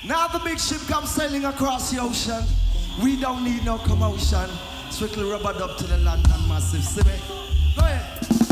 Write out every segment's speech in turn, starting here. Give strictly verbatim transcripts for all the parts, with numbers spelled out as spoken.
Now the big ship comes sailing across the ocean. We don't need no commotion. Strictly rubbered up to the London Massive. See me? Go ahead.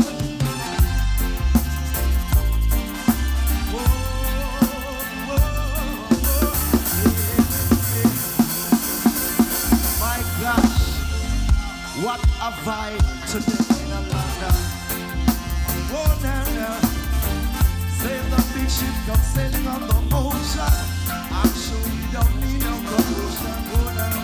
My gosh, what a vibe today in London. Oh, now, now. Say the big ship comes sailing on the ocean. I'm sure we don't need no commotion. Oh, now.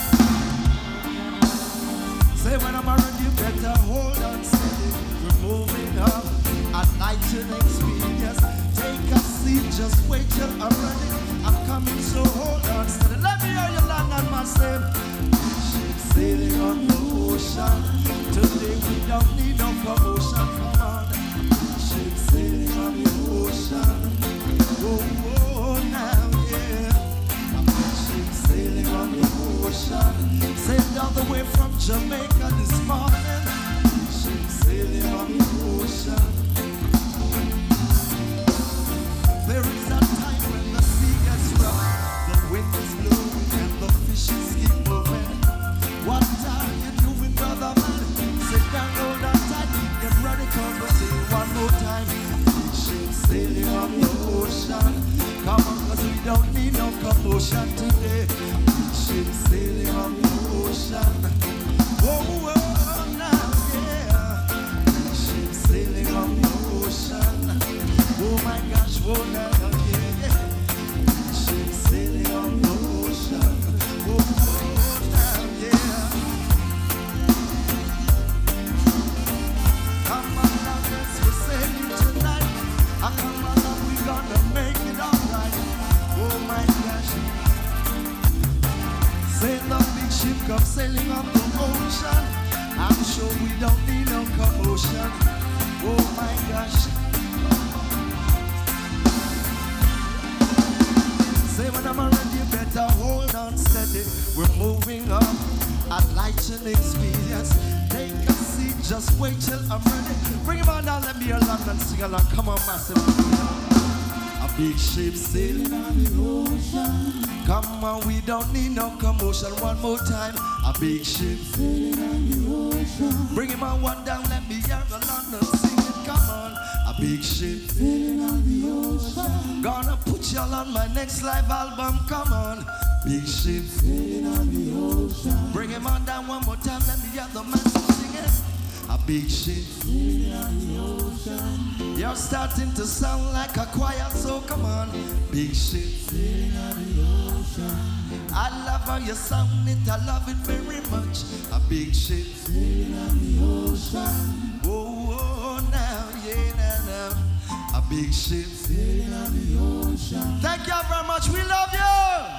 Say when I'm around you better hold on steady. We're moving up at lightning speed. Yes, take a seat, just wait till I'm ready. I'm coming, so hold on steady. Let me hear you land on my same. Ship sailing on the ocean. Today we don't need no commotion. Come on. Ship sailing on the ocean. Oh, oh, now, yeah. Ship sailing on the ocean. Sailed all the way from Jamaica this morning. Ship sailing on the ocean. There is a time when the sea gets rough, the wind is blowing and the fishes keep moving. What are you doing, brother man? Sit down, hold on tight, get ready, come and say one more time. Ship sailing on the ocean. Come on, cause we don't need no commotion today. Ship sailing on the ocean. Oh, oh, now, yeah. Ship sailing on the ocean. Oh my gosh, oh now, yeah, yeah. Ship sailing on the ocean. Oh, oh now, yeah. Come on now, yes, we're sailing tonight. Ah, come on now, we gonna make it alright. Oh my gosh. Say the big ship comes sailing on the ocean. I'm sure we don't need no commotion. Oh my gosh. Say when I'm around you better hold on steady. We're moving up at lightning speed. Yes, take a seat, just wait till I'm ready. Bring him on down, let me hear London sing along. Come on, massive. A big ship sailing on the ocean. Come on, we don't need no commotion. One more time. A big ship sailing on the ocean. Bring him on one down, let me hear the London sing it. Come on. A big ship sailing on the ocean. Gonna put y'all on my next live album. Come on. Big ship sailing on the ocean. Bring him on down one more time, let me hear the man sing it. A big ship sailing on the ocean. You're starting to sound like a choir, so come on. Big ship sailing on the ocean. I love how you sound it, I love it very much. A big ship sailing on the ocean. Oh, oh, now, yeah, now, now. A big ship sailing on the ocean. Thank you very much, we love you.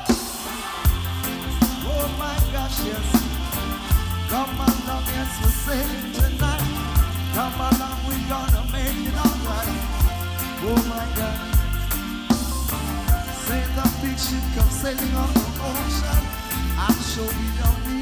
Oh my gosh, yes. Come on now, yes, we're sailing tonight. Come on now, we gonna make it alright. Oh my God. Say the big ship comes sailing on the ocean. I'm sure we don't need